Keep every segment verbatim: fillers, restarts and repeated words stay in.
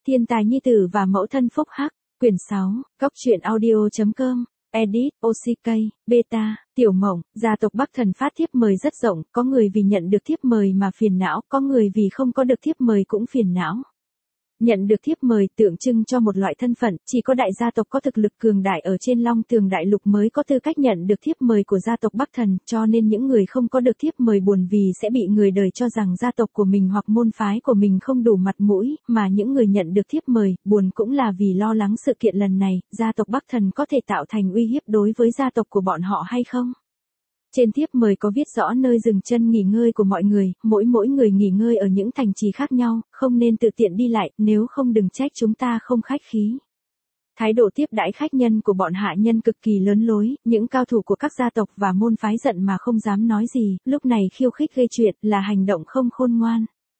Thiên tài nhi tử và mẫu thân phúc hắc, quyển sáu, góc truyện audio chấm com, edit, o xê ca, beta, tiểu mộng, gia tộc Bắc Thần phát thiếp mời rất rộng, có người vì nhận được thiếp mời mà phiền não, có người vì không có được thiếp mời cũng phiền não. Nhận được thiếp mời tượng trưng cho một loại thân phận, chỉ có đại gia tộc có thực lực cường đại ở trên Long Tường Đại Lục mới có tư cách nhận được thiếp mời của gia tộc Bắc Thần, cho nên những người không có được thiếp mời buồn vì sẽ bị người đời cho rằng gia tộc của mình hoặc môn phái của mình không đủ mặt mũi, mà những người nhận được thiếp mời, buồn cũng là vì lo lắng sự kiện lần này, gia tộc Bắc Thần có thể tạo thành uy hiếp đối với gia tộc của bọn họ hay không. Trên thiếp mời có viết rõ nơi dừng chân nghỉ ngơi của mọi người, mỗi mỗi người nghỉ ngơi ở những thành trì khác nhau, không nên tự tiện đi lại, nếu không đừng trách chúng ta không khách khí. Thái độ tiếp đãi khách nhân của bọn hạ nhân cực kỳ lớn lối, những cao thủ của các gia tộc và môn phái giận mà không dám nói gì, lúc này khiêu khích gây chuyện là hành động không khôn ngoan.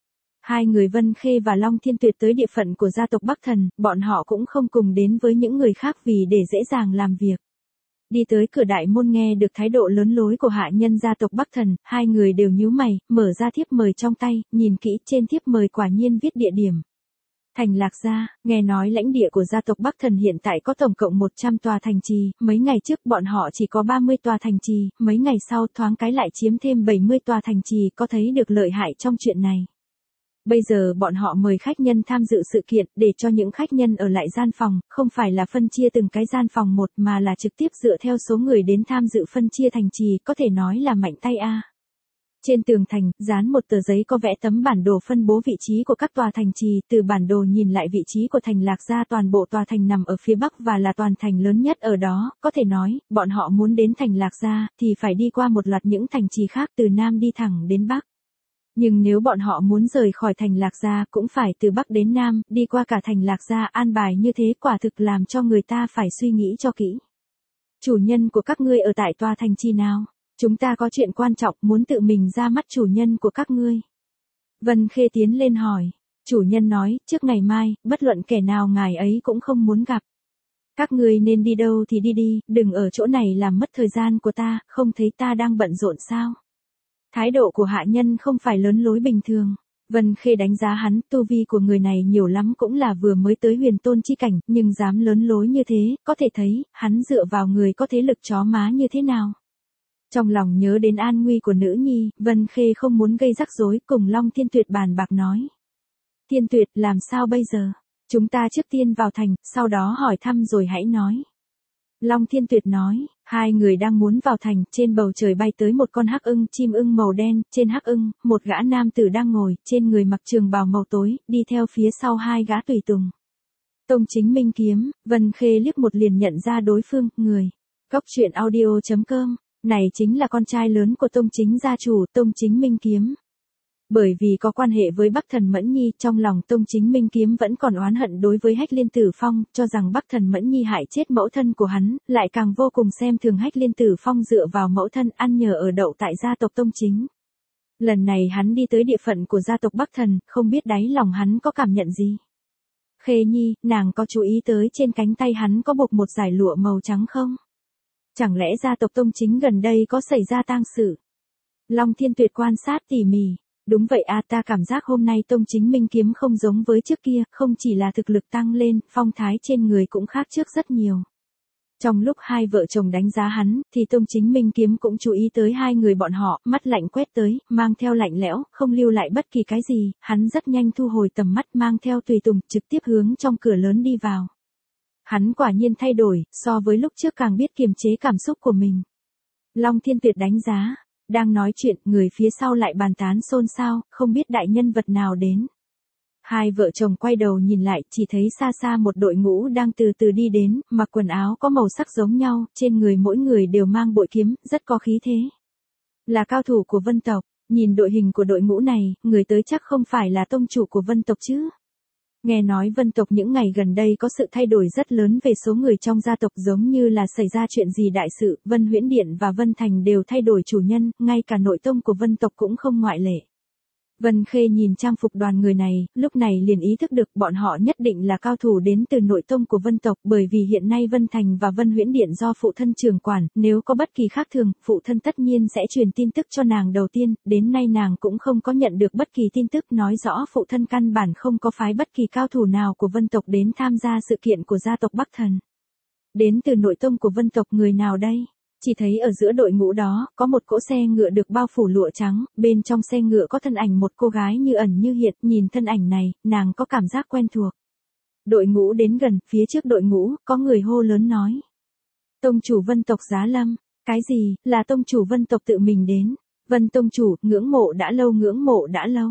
Hai người Vân Khê và Long Thiên Tuyệt tới địa phận của gia tộc Bắc Thần, bọn họ cũng không cùng đến với những người khác vì để dễ dàng làm việc. Đi tới cửa đại môn nghe được thái độ lớn lối của hạ nhân gia tộc Bắc Thần, hai người đều nhíu mày, mở ra thiếp mời trong tay, nhìn kỹ trên thiếp mời quả nhiên viết địa điểm. Thành Lạc Gia, nghe nói lãnh địa của gia tộc Bắc Thần hiện tại có tổng cộng một trăm tòa thành trì, mấy ngày trước bọn họ chỉ có ba mươi tòa thành trì, mấy ngày sau thoáng cái lại chiếm thêm bảy mươi tòa thành trì, có thấy được lợi hại trong chuyện này. Bây giờ bọn họ mời khách nhân tham dự sự kiện để cho những khách nhân ở lại gian phòng, không phải là phân chia từng cái gian phòng một mà là trực tiếp dựa theo số người đến tham dự phân chia thành trì, có thể nói là mạnh tay a. Trên tường thành, dán một tờ giấy có vẽ tấm bản đồ phân bố vị trí của các tòa thành trì, từ bản đồ nhìn lại vị trí của thành Lạc Gia toàn bộ tòa thành nằm ở phía bắc và là toàn thành lớn nhất ở đó, có thể nói, bọn họ muốn đến thành Lạc Gia thì phải đi qua một loạt những thành trì khác từ nam đi thẳng đến bắc. Nhưng nếu bọn họ muốn rời khỏi thành Lạc Gia cũng phải từ Bắc đến Nam, đi qua cả thành Lạc Gia, an bài như thế quả thực làm cho người ta phải suy nghĩ cho kỹ. Chủ nhân của các ngươi ở tại tòa thành trì nào? Chúng ta có chuyện quan trọng muốn tự mình ra mắt chủ nhân của các ngươi. Vân Khê tiến lên hỏi. Chủ nhân nói, trước ngày mai, bất luận kẻ nào ngài ấy cũng không muốn gặp. Các ngươi nên đi đâu thì đi đi, đừng ở chỗ này làm mất thời gian của ta, không thấy ta đang bận rộn sao? Thái độ của hạ nhân không phải lớn lối bình thường. Vân Khê đánh giá hắn, tu vi của người này nhiều lắm cũng là vừa mới tới huyền tôn chi cảnh, nhưng dám lớn lối như thế, có thể thấy, hắn dựa vào người có thế lực chó má như thế nào. Trong lòng nhớ đến an nguy của nữ nhi, Vân Khê không muốn gây rắc rối, cùng Long Thiên Tuyệt bàn bạc nói. Thiên Tuyệt, làm sao bây giờ? Chúng ta trước tiên vào thành, sau đó hỏi thăm rồi hãy nói. Long Thiên Tuyệt nói, hai người đang muốn vào thành, trên bầu trời bay tới một con hắc ưng, chim ưng màu đen, trên hắc ưng, một gã nam tử đang ngồi, trên người mặc trường bào màu tối, đi theo phía sau hai gã tùy tùng. Tông Chính Minh Kiếm, Vân Khê liếc một liền nhận ra đối phương, người. Góc truyện audio chấm com, này chính là con trai lớn của Tông Chính gia chủ, Tông Chính Minh Kiếm. Bởi vì có quan hệ với Bắc Thần Mẫn Nhi, trong lòng Tông Chính Minh Kiếm vẫn còn oán hận đối với Hách Liên Tử Phong, cho rằng Bắc Thần Mẫn Nhi hại chết mẫu thân của hắn, lại càng vô cùng xem thường Hách Liên Tử Phong dựa vào mẫu thân ăn nhờ ở đậu tại gia tộc Tông Chính. Lần này hắn đi tới địa phận của gia tộc Bắc Thần, không biết đáy lòng hắn có cảm nhận gì. Khê Nhi, nàng có chú ý tới trên cánh tay hắn có buộc một dải lụa màu trắng không? Chẳng lẽ gia tộc Tông Chính gần đây có xảy ra tang sự? Long Thiên Tuyệt quan sát tỉ mỉ. Đúng vậy a, ta cảm giác hôm nay Tông Chính Minh Kiếm không giống với trước kia, không chỉ là thực lực tăng lên, phong thái trên người cũng khác trước rất nhiều. Trong lúc hai vợ chồng đánh giá hắn, thì Tông Chính Minh Kiếm cũng chú ý tới hai người bọn họ, mắt lạnh quét tới, mang theo lạnh lẽo, không lưu lại bất kỳ cái gì, hắn rất nhanh thu hồi tầm mắt mang theo tùy tùng, trực tiếp hướng trong cửa lớn đi vào. Hắn quả nhiên thay đổi, so với lúc trước càng biết kiềm chế cảm xúc của mình. Long Thiên Tuyệt đánh giá. Đang nói chuyện, người phía sau lại bàn tán xôn xao, không biết đại nhân vật nào đến. Hai vợ chồng quay đầu nhìn lại, chỉ thấy xa xa một đội ngũ đang từ từ đi đến, mặc quần áo có màu sắc giống nhau, trên người mỗi người đều mang bội kiếm, rất có khí thế. Là cao thủ của Vân tộc, nhìn đội hình của đội ngũ này, người tới chắc không phải là tông chủ của Vân tộc chứ. Nghe nói Vân tộc những ngày gần đây có sự thay đổi rất lớn về số người trong gia tộc, giống như là xảy ra chuyện gì đại sự, Vân Huyễn Điện và Vân Thành đều thay đổi chủ nhân, ngay cả nội tông của Vân tộc cũng không ngoại lệ. Vân Khê nhìn trang phục đoàn người này, lúc này liền ý thức được bọn họ nhất định là cao thủ đến từ nội tông của Vân tộc, bởi vì hiện nay Vân Thành và Vân Huyễn Điện do phụ thân trưởng quản, nếu có bất kỳ khác thường, phụ thân tất nhiên sẽ truyền tin tức cho nàng đầu tiên, đến nay nàng cũng không có nhận được bất kỳ tin tức, nói rõ phụ thân căn bản không có phái bất kỳ cao thủ nào của Vân tộc đến tham gia sự kiện của gia tộc Bắc Thần. Đến từ nội tông của Vân tộc người nào đây? Chỉ thấy ở giữa đội ngũ đó, có một cỗ xe ngựa được bao phủ lụa trắng, bên trong xe ngựa có thân ảnh một cô gái như ẩn như hiện, nhìn thân ảnh này, nàng có cảm giác quen thuộc. Đội ngũ đến gần, phía trước đội ngũ, có người hô lớn nói. Tông chủ Vân tộc Giá Lâm, cái gì, là tông chủ Vân tộc tự mình đến. Vân tông chủ, ngưỡng mộ đã lâu ngưỡng mộ đã lâu.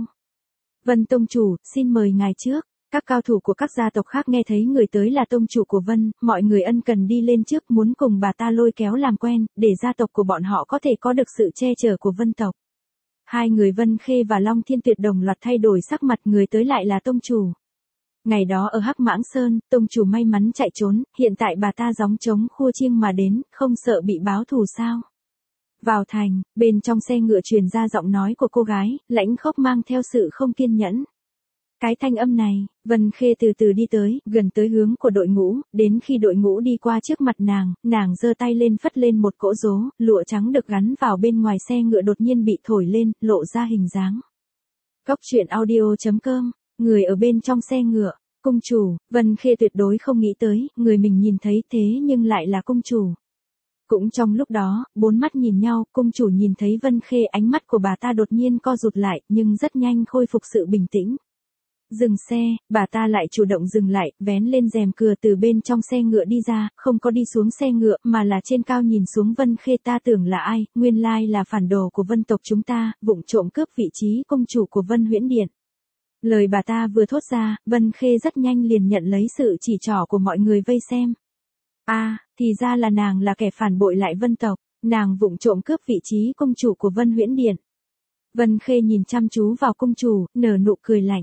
Vân tông chủ, xin mời ngài trước. Các cao thủ của các gia tộc khác nghe thấy người tới là tông chủ của Vân, mọi người ân cần đi lên trước muốn cùng bà ta lôi kéo làm quen, để gia tộc của bọn họ có thể có được sự che chở của Vân tộc. Hai người Vân Khê và Long Thiên Tuyệt đồng loạt thay đổi sắc mặt, người tới lại là tông chủ. Ngày đó ở Hắc Mãng Sơn, tông chủ may mắn chạy trốn, hiện tại bà ta gióng trống khua chiêng mà đến, không sợ bị báo thù sao? Vào thành, bên trong xe ngựa truyền ra giọng nói của cô gái, lãnh khốc mang theo sự không kiên nhẫn. Cái thanh âm này, Vân Khê từ từ đi tới, gần tới hướng của đội ngũ, đến khi đội ngũ đi qua trước mặt nàng, nàng giơ tay lên phất lên một cỗ rố, lụa trắng được gắn vào bên ngoài xe ngựa đột nhiên bị thổi lên, lộ ra hình dáng. Cốc truyện audio chấm com, người ở bên trong xe ngựa, cung chủ, Vân Khê tuyệt đối không nghĩ tới, người mình nhìn thấy thế nhưng lại là cung chủ. Cũng trong lúc đó, bốn mắt nhìn nhau, cung chủ nhìn thấy Vân Khê, ánh mắt của bà ta đột nhiên co rụt lại, nhưng rất nhanh khôi phục sự bình tĩnh. Dừng xe, bà ta lại chủ động dừng lại, vén lên rèm cửa từ bên trong xe ngựa đi ra, không có đi xuống xe ngựa mà là trên cao nhìn xuống Vân Khê. Ta tưởng là ai, nguyên lai là phản đồ của Vân tộc chúng ta, vụng trộm cướp vị trí công chủ của Vân Huyễn Điện. Lời bà ta vừa thốt ra, Vân Khê rất nhanh liền nhận lấy sự chỉ trỏ của mọi người vây xem. A, à, thì ra là nàng là kẻ phản bội lại Vân tộc, nàng vụng trộm cướp vị trí công chủ của Vân Huyễn Điện. Vân Khê nhìn chăm chú vào cung chủ, nở nụ cười lạnh.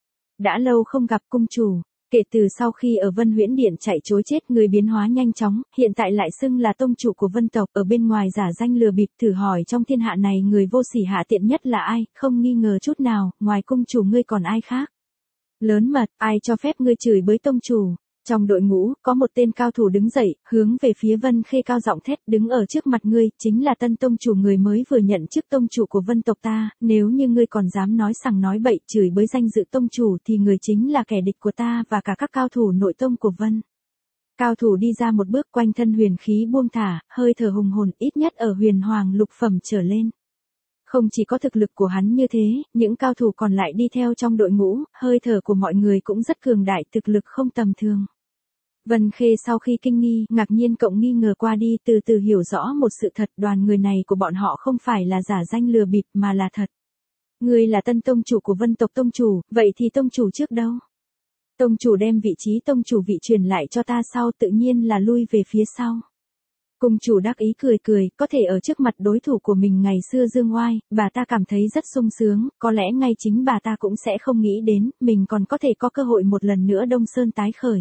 Đã lâu không gặp cung chủ, kể từ sau khi ở Vân Huyễn Điện chạy trối chết, người biến hóa nhanh chóng, hiện tại lại xưng là tông chủ của Vân tộc, ở bên ngoài giả danh lừa bịp, thử hỏi trong thiên hạ này người vô sỉ hạ tiện nhất là ai, không nghi ngờ chút nào, ngoài cung chủ ngươi còn ai khác. Lớn mật, ai cho phép ngươi chửi bới tông chủ. Trong đội ngũ, có một tên cao thủ đứng dậy, hướng về phía Vân Khê cao giọng thét, đứng ở trước mặt ngươi, chính là tân tông chủ, người mới vừa nhận chức tông chủ của Vân tộc ta, nếu như ngươi còn dám nói sằng nói bậy, chửi bới danh dự tông chủ thì người chính là kẻ địch của ta và cả các cao thủ nội tông của Vân. Cao thủ đi ra một bước, quanh thân huyền khí buông thả, hơi thở hùng hồn, ít nhất ở huyền hoàng lục phẩm trở lên. Không chỉ có thực lực của hắn như thế, những cao thủ còn lại đi theo trong đội ngũ, hơi thở của mọi người cũng rất cường đại, thực lực không tầm thường. Vân Khê sau khi kinh nghi, ngạc nhiên cộng nghi ngờ qua đi, từ từ hiểu rõ một sự thật, đoàn người này của bọn họ không phải là giả danh lừa bịp mà là thật. Ngươi là tân tông chủ của Vân tộc tông chủ, vậy thì tông chủ trước đâu? Tông chủ đem vị trí tông chủ vị truyền lại cho ta sau, tự nhiên là lui về phía sau. Cung chủ đắc ý cười cười, có thể ở trước mặt đối thủ của mình ngày xưa dương oai, bà ta cảm thấy rất sung sướng, có lẽ ngay chính bà ta cũng sẽ không nghĩ đến, mình còn có thể có cơ hội một lần nữa Đông Sơn tái khởi.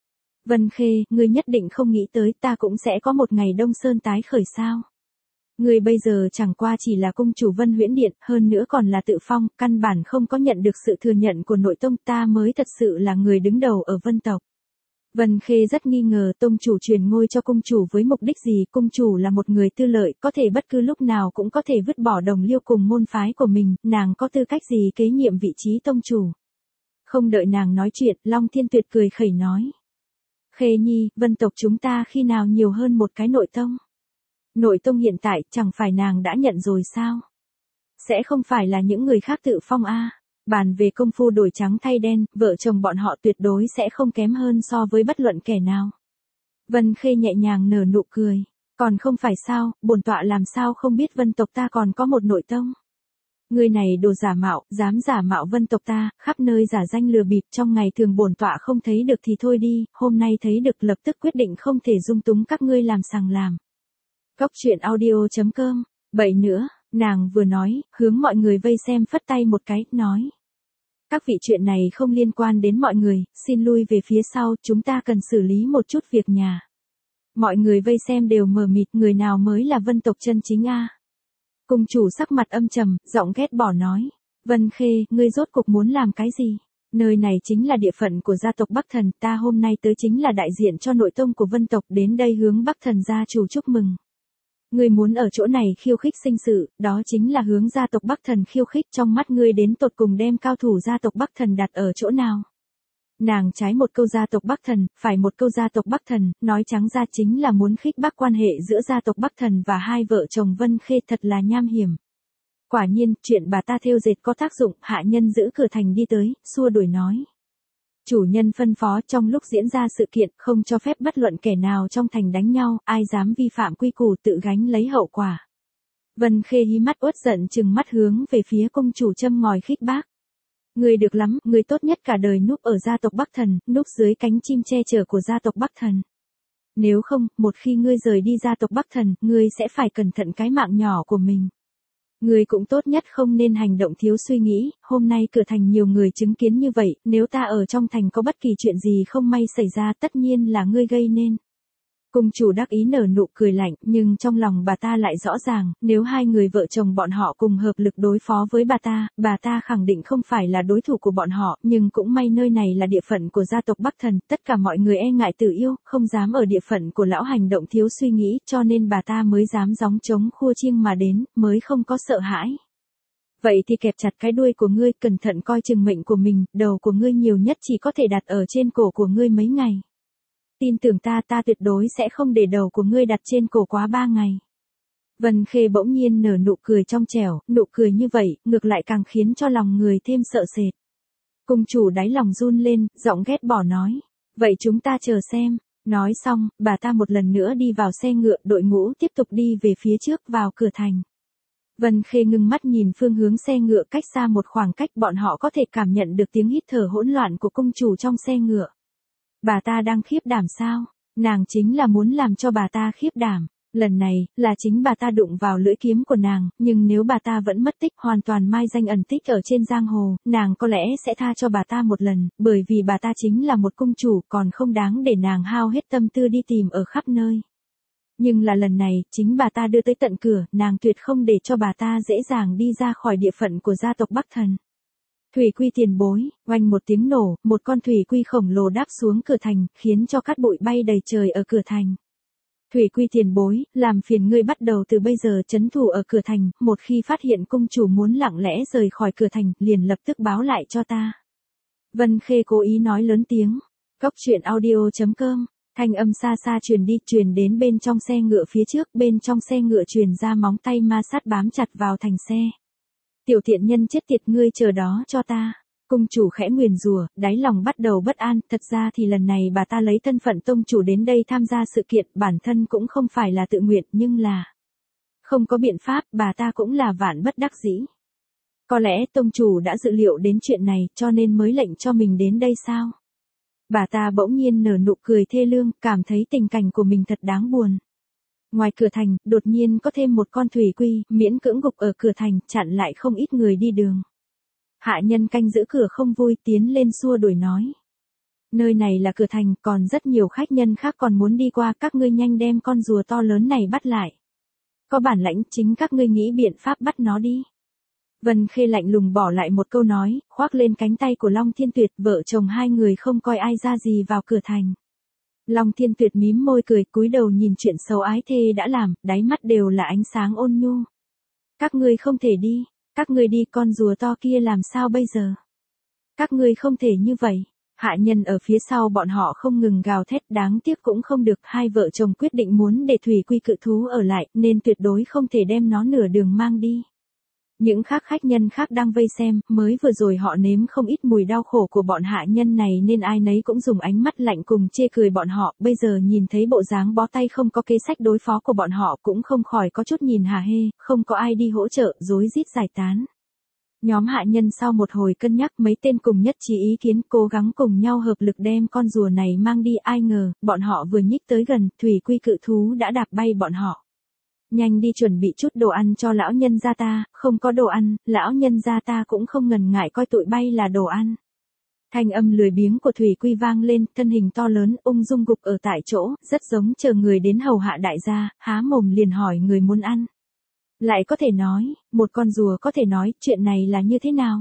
Vân Khê, ngươi nhất định không nghĩ tới ta cũng sẽ có một ngày Đông Sơn tái khởi sao? Ngươi bây giờ chẳng qua chỉ là cung chủ Vân Huyễn Điện, hơn nữa còn là tự phong, căn bản không có nhận được sự thừa nhận của nội tông, ta mới thật sự là người đứng đầu ở Vân tộc. Vân Khê rất nghi ngờ tông chủ truyền ngôi cho cung chủ với mục đích gì, cung chủ là một người tư lợi, có thể bất cứ lúc nào cũng có thể vứt bỏ đồng liêu cùng môn phái của mình, nàng có tư cách gì kế nhiệm vị trí tông chủ. Không đợi nàng nói chuyện, Long Thiên Tuyệt cười khẩy nói. Khê Nhi, Vân tộc chúng ta khi nào nhiều hơn một cái nội tông? Nội tông hiện tại, chẳng phải nàng đã nhận rồi sao? Sẽ không phải là những người khác tự phong a? Bàn về công phu đổi trắng thay đen, vợ chồng bọn họ tuyệt đối sẽ không kém hơn so với bất luận kẻ nào. Vân Khê nhẹ nhàng nở nụ cười. Còn không phải sao, bổn tọa làm sao không biết Vân tộc ta còn có một nội tông. Người này đồ giả mạo, dám giả mạo Vân tộc ta, khắp nơi giả danh lừa bịp, trong ngày thường bổn tọa không thấy được thì thôi đi, hôm nay thấy được lập tức quyết định không thể dung túng các ngươi làm sằng làm. Cốc truyện audio chấm com, bậy nữa, nàng vừa nói, hướng mọi người vây xem phất tay một cái, nói. Các vị chuyện này không liên quan đến mọi người, xin lui về phía sau, chúng ta cần xử lý một chút việc nhà. Mọi người vây xem đều mờ mịt, người nào mới là Vân tộc chân chính a? Cung chủ sắc mặt âm trầm, giọng ghét bỏ nói. Vân Khê, ngươi rốt cuộc muốn làm cái gì? Nơi này chính là địa phận của gia tộc Bắc Thần, ta hôm nay tới chính là đại diện cho nội tông của Vân tộc đến đây hướng Bắc Thần gia chủ chúc mừng. Ngươi muốn ở chỗ này khiêu khích sinh sự, đó chính là hướng gia tộc Bắc Thần khiêu khích, trong mắt ngươi đến tột cùng đem cao thủ gia tộc Bắc Thần đặt ở chỗ nào? Nàng trái một câu gia tộc Bắc Thần, phải một câu gia tộc Bắc Thần, nói trắng ra chính là muốn khích bác quan hệ giữa gia tộc Bắc Thần và hai vợ chồng Vân Khê, thật là nham hiểm. Quả nhiên, chuyện bà ta thêu dệt có tác dụng, hạ nhân giữ cửa thành đi tới, xua đuổi nói. Chủ nhân phân phó trong lúc diễn ra sự kiện, không cho phép bất luận kẻ nào trong thành đánh nhau, ai dám vi phạm quy củ tự gánh lấy hậu quả. Vân Khê hí mắt uất giận trừng mắt hướng về phía công chủ châm ngòi khích bác. Người được lắm, người tốt nhất cả đời núp ở gia tộc Bắc Thần, núp dưới cánh chim che chở của gia tộc Bắc Thần. Nếu không, một khi ngươi rời đi gia tộc Bắc Thần, ngươi sẽ phải cẩn thận cái mạng nhỏ của mình. Ngươi cũng tốt nhất không nên hành động thiếu suy nghĩ, hôm nay cửa thành nhiều người chứng kiến như vậy, nếu ta ở trong thành có bất kỳ chuyện gì không may xảy ra tất nhiên là ngươi gây nên. Cung chủ đắc ý nở nụ cười lạnh, nhưng trong lòng bà ta lại rõ ràng, nếu hai người vợ chồng bọn họ cùng hợp lực đối phó với bà ta, bà ta khẳng định không phải là đối thủ của bọn họ, nhưng cũng may nơi này là địa phận của gia tộc Bắc Thần, tất cả mọi người e ngại tự yêu, không dám ở địa phận của lão hành động thiếu suy nghĩ, cho nên bà ta mới dám gióng trống khua chiêng mà đến, mới không có sợ hãi. Vậy thì kẹp chặt cái đuôi của ngươi, cẩn thận coi chừng mệnh của mình, đầu của ngươi nhiều nhất chỉ có thể đặt ở trên cổ của ngươi mấy ngày. Tin tưởng ta, ta tuyệt đối sẽ không để đầu của ngươi đặt trên cổ quá ba ngày. Vân Khê bỗng nhiên nở nụ cười trong trẻo, nụ cười như vậy, ngược lại càng khiến cho lòng người thêm sợ sệt. Cung chủ đáy lòng run lên, giọng ghét bỏ nói. Vậy chúng ta chờ xem. Nói xong, bà ta một lần nữa đi vào xe ngựa, đội ngũ tiếp tục đi về phía trước vào cửa thành. Vân Khê ngưng mắt nhìn phương hướng xe ngựa cách xa một khoảng cách, bọn họ có thể cảm nhận được tiếng hít thở hỗn loạn của cung chủ trong xe ngựa. Bà ta đang khiếp đảm sao? Nàng chính là muốn làm cho bà ta khiếp đảm. Lần này, là chính bà ta đụng vào lưỡi kiếm của nàng, nhưng nếu bà ta vẫn mất tích, hoàn toàn mai danh ẩn tích ở trên giang hồ, nàng có lẽ sẽ tha cho bà ta một lần, bởi vì bà ta chính là một cung chủ, còn không đáng để nàng hao hết tâm tư đi tìm ở khắp nơi. Nhưng là lần này, chính bà ta đưa tới tận cửa, nàng tuyệt không để cho bà ta dễ dàng đi ra khỏi địa phận của gia tộc Bắc Thần. Thủy quy tiền bối, oanh một tiếng nổ, một con thủy quy khổng lồ đáp xuống cửa thành, khiến cho cát bụi bay đầy trời ở cửa thành. Thủy quy tiền bối, làm phiền ngươi bắt đầu từ bây giờ trấn thủ ở cửa thành, một khi phát hiện cung chủ muốn lặng lẽ rời khỏi cửa thành, liền lập tức báo lại cho ta. Vân Khê cố ý nói lớn tiếng. Cốc truyện audio chấm com, thanh âm xa xa truyền đi, truyền đến bên trong xe ngựa phía trước, bên trong xe ngựa truyền ra móng tay ma sát bám chặt vào thành xe. Tiểu thiện nhân chết tiệt, ngươi chờ đó cho ta. Cung chủ khẽ nguyền rủa, đáy lòng bắt đầu bất an, thật ra thì lần này bà ta lấy thân phận tông chủ đến đây tham gia sự kiện, bản thân cũng không phải là tự nguyện, nhưng là không có biện pháp, bà ta cũng là vạn bất đắc dĩ. Có lẽ tông chủ đã dự liệu đến chuyện này, cho nên mới lệnh cho mình đến đây sao? Bà ta bỗng nhiên nở nụ cười thê lương, cảm thấy tình cảnh của mình thật đáng buồn. Ngoài cửa thành, đột nhiên có thêm một con thủy quy, miễn cưỡng gục ở cửa thành, chặn lại không ít người đi đường. Hạ nhân canh giữ cửa không vui, tiến lên xua đuổi nói. Nơi này là cửa thành, còn rất nhiều khách nhân khác còn muốn đi qua, các ngươi nhanh đem con rùa to lớn này bắt lại. Có bản lãnh, chính các ngươi nghĩ biện pháp bắt nó đi. Vân Khê lạnh lùng bỏ lại một câu nói, khoác lên cánh tay của Long Thiên Tuyệt, vợ chồng hai người không coi ai ra gì vào cửa thành. Long Thiên Tuyệt mím môi cười, cúi đầu nhìn chuyện xấu ái thê đã làm, đáy mắt đều là ánh sáng ôn nhu. Các ngươi không thể đi, các ngươi đi, con rùa to kia làm sao bây giờ? Các ngươi không thể như vậy. Hạ nhân ở phía sau bọn họ không ngừng gào thét, đáng tiếc cũng không được, hai vợ chồng quyết định muốn để thủy quy cự thú ở lại, nên tuyệt đối không thể đem nó nửa đường mang đi. Những khác khách nhân khác đang vây xem, mới vừa rồi họ nếm không ít mùi đau khổ của bọn hạ nhân này nên ai nấy cũng dùng ánh mắt lạnh cùng chê cười bọn họ, bây giờ nhìn thấy bộ dáng bó tay không có kế sách đối phó của bọn họ cũng không khỏi có chút nhìn hả hê, không có ai đi hỗ trợ, rối rít giải tán. Nhóm hạ nhân sau một hồi cân nhắc, mấy tên cùng nhất trí ý kiến, cố gắng cùng nhau hợp lực đem con rùa này mang đi, ai ngờ, bọn họ vừa nhích tới gần, thủy quy cự thú đã đạp bay bọn họ. Nhanh đi chuẩn bị chút đồ ăn cho lão nhân gia ta, không có đồ ăn, lão nhân gia ta cũng không ngần ngại coi tụi bay là đồ ăn. Thanh âm lười biếng của thủy quy vang lên, thân hình to lớn, ung dung gục ở tại chỗ, rất giống chờ người đến hầu hạ đại gia, há mồm liền hỏi người muốn ăn. Lại có thể nói, một con rùa có thể nói, chuyện này là như thế nào?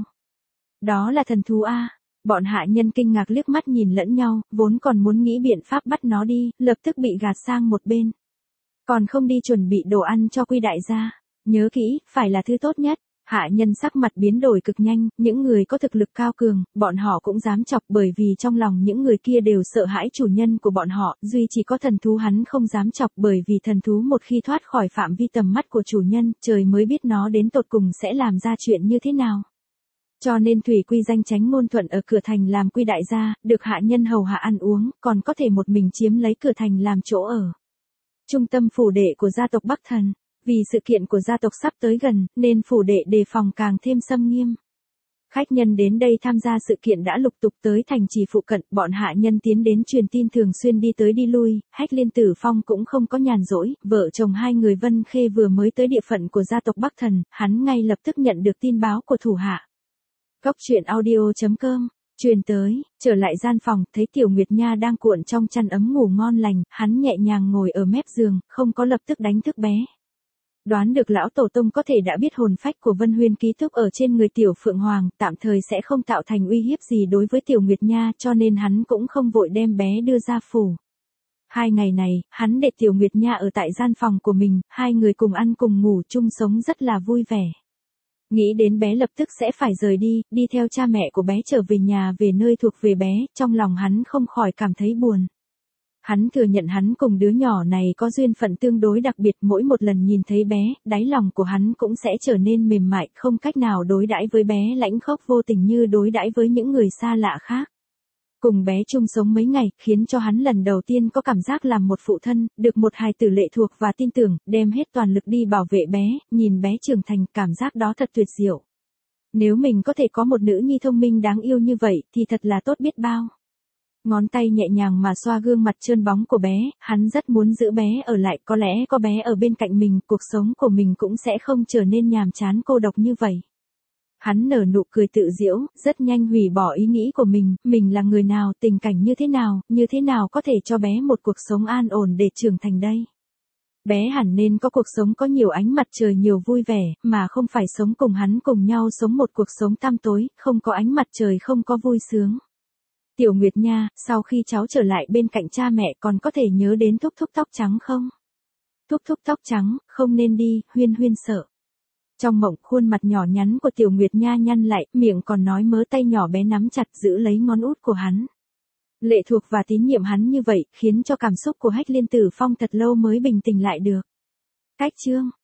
Đó là thần thú a. Bọn hạ nhân kinh ngạc liếc mắt nhìn lẫn nhau, vốn còn muốn nghĩ biện pháp bắt nó đi, lập tức bị gạt sang một bên. Còn không đi chuẩn bị đồ ăn cho Quy đại gia. Nhớ kỹ, phải là thứ tốt nhất. Hạ nhân sắc mặt biến đổi cực nhanh, những người có thực lực cao cường, bọn họ cũng dám chọc bởi vì trong lòng những người kia đều sợ hãi chủ nhân của bọn họ, duy chỉ có thần thú hắn không dám chọc bởi vì thần thú một khi thoát khỏi phạm vi tầm mắt của chủ nhân, trời mới biết nó đến tột cùng sẽ làm ra chuyện như thế nào. Cho nên Thủy Quy danh tránh ngôn thuận ở cửa thành làm Quy đại gia, được hạ nhân hầu hạ ăn uống, còn có thể một mình chiếm lấy cửa thành làm chỗ ở. Trung tâm phủ đệ của gia tộc Bắc Thần. Vì sự kiện của gia tộc sắp tới gần, nên phủ đệ đề phòng càng thêm xâm nghiêm. Khách nhân đến đây tham gia sự kiện đã lục tục tới thành trì phụ cận, bọn hạ nhân tiến đến truyền tin thường xuyên đi tới đi lui, Hách Liên Tử Phong cũng không có nhàn rỗi, vợ chồng hai người Vân Khê vừa mới tới địa phận của gia tộc Bắc Thần, hắn ngay lập tức nhận được tin báo của thủ hạ. Cốc truyện audio chấm com truyền tới, trở lại gian phòng, thấy Tiểu Nguyệt Nha đang cuộn trong chăn ấm ngủ ngon lành, hắn nhẹ nhàng ngồi ở mép giường, không có lập tức đánh thức bé. Đoán được lão tổ tông có thể đã biết hồn phách của Vân Huyên ký túc ở trên người Tiểu Phượng Hoàng, tạm thời sẽ không tạo thành uy hiếp gì đối với Tiểu Nguyệt Nha, cho nên hắn cũng không vội đem bé đưa ra phủ. Hai ngày này, hắn để Tiểu Nguyệt Nha ở tại gian phòng của mình, hai người cùng ăn cùng ngủ chung sống rất là vui vẻ. Nghĩ đến bé lập tức sẽ phải rời đi, đi theo cha mẹ của bé trở về nhà về nơi thuộc về bé, trong lòng hắn không khỏi cảm thấy buồn. Hắn thừa nhận hắn cùng đứa nhỏ này có duyên phận tương đối đặc biệt, mỗi một lần nhìn thấy bé, đáy lòng của hắn cũng sẽ trở nên mềm mại, không cách nào đối đãi với bé lãnh khốc vô tình như đối đãi với những người xa lạ khác. Cùng bé chung sống mấy ngày, khiến cho hắn lần đầu tiên có cảm giác làm một phụ thân, được một hài tử lệ thuộc và tin tưởng, đem hết toàn lực đi bảo vệ bé, nhìn bé trưởng thành, cảm giác đó thật tuyệt diệu. Nếu mình có thể có một nữ nhi thông minh đáng yêu như vậy, thì thật là tốt biết bao. Ngón tay nhẹ nhàng mà xoa gương mặt trơn bóng của bé, hắn rất muốn giữ bé ở lại, có lẽ có bé ở bên cạnh mình, cuộc sống của mình cũng sẽ không trở nên nhàm chán cô độc như vậy. Hắn nở nụ cười tự giễu, rất nhanh hủy bỏ ý nghĩ của mình, mình là người nào, tình cảnh như thế nào, như thế nào có thể cho bé một cuộc sống an ổn để trưởng thành đây. Bé hẳn nên có cuộc sống có nhiều ánh mặt trời, nhiều vui vẻ, mà không phải sống cùng hắn cùng nhau sống một cuộc sống tăm tối, không có ánh mặt trời, không có vui sướng. Tiểu Nguyệt Nha, sau khi cháu trở lại bên cạnh cha mẹ còn có thể nhớ đến thúc thúc tóc trắng không? Thúc thúc tóc trắng, không nên đi, Huyên Huyên sợ. Trong mộng, khuôn mặt nhỏ nhắn của Tiểu Nguyệt Nha nhăn lại, miệng còn nói mớ, tay nhỏ bé nắm chặt giữ lấy ngón út của hắn. Lệ thuộc và tín nhiệm hắn như vậy, khiến cho cảm xúc của Hách Liên Tử Phong thật lâu mới bình tĩnh lại được. Cách chương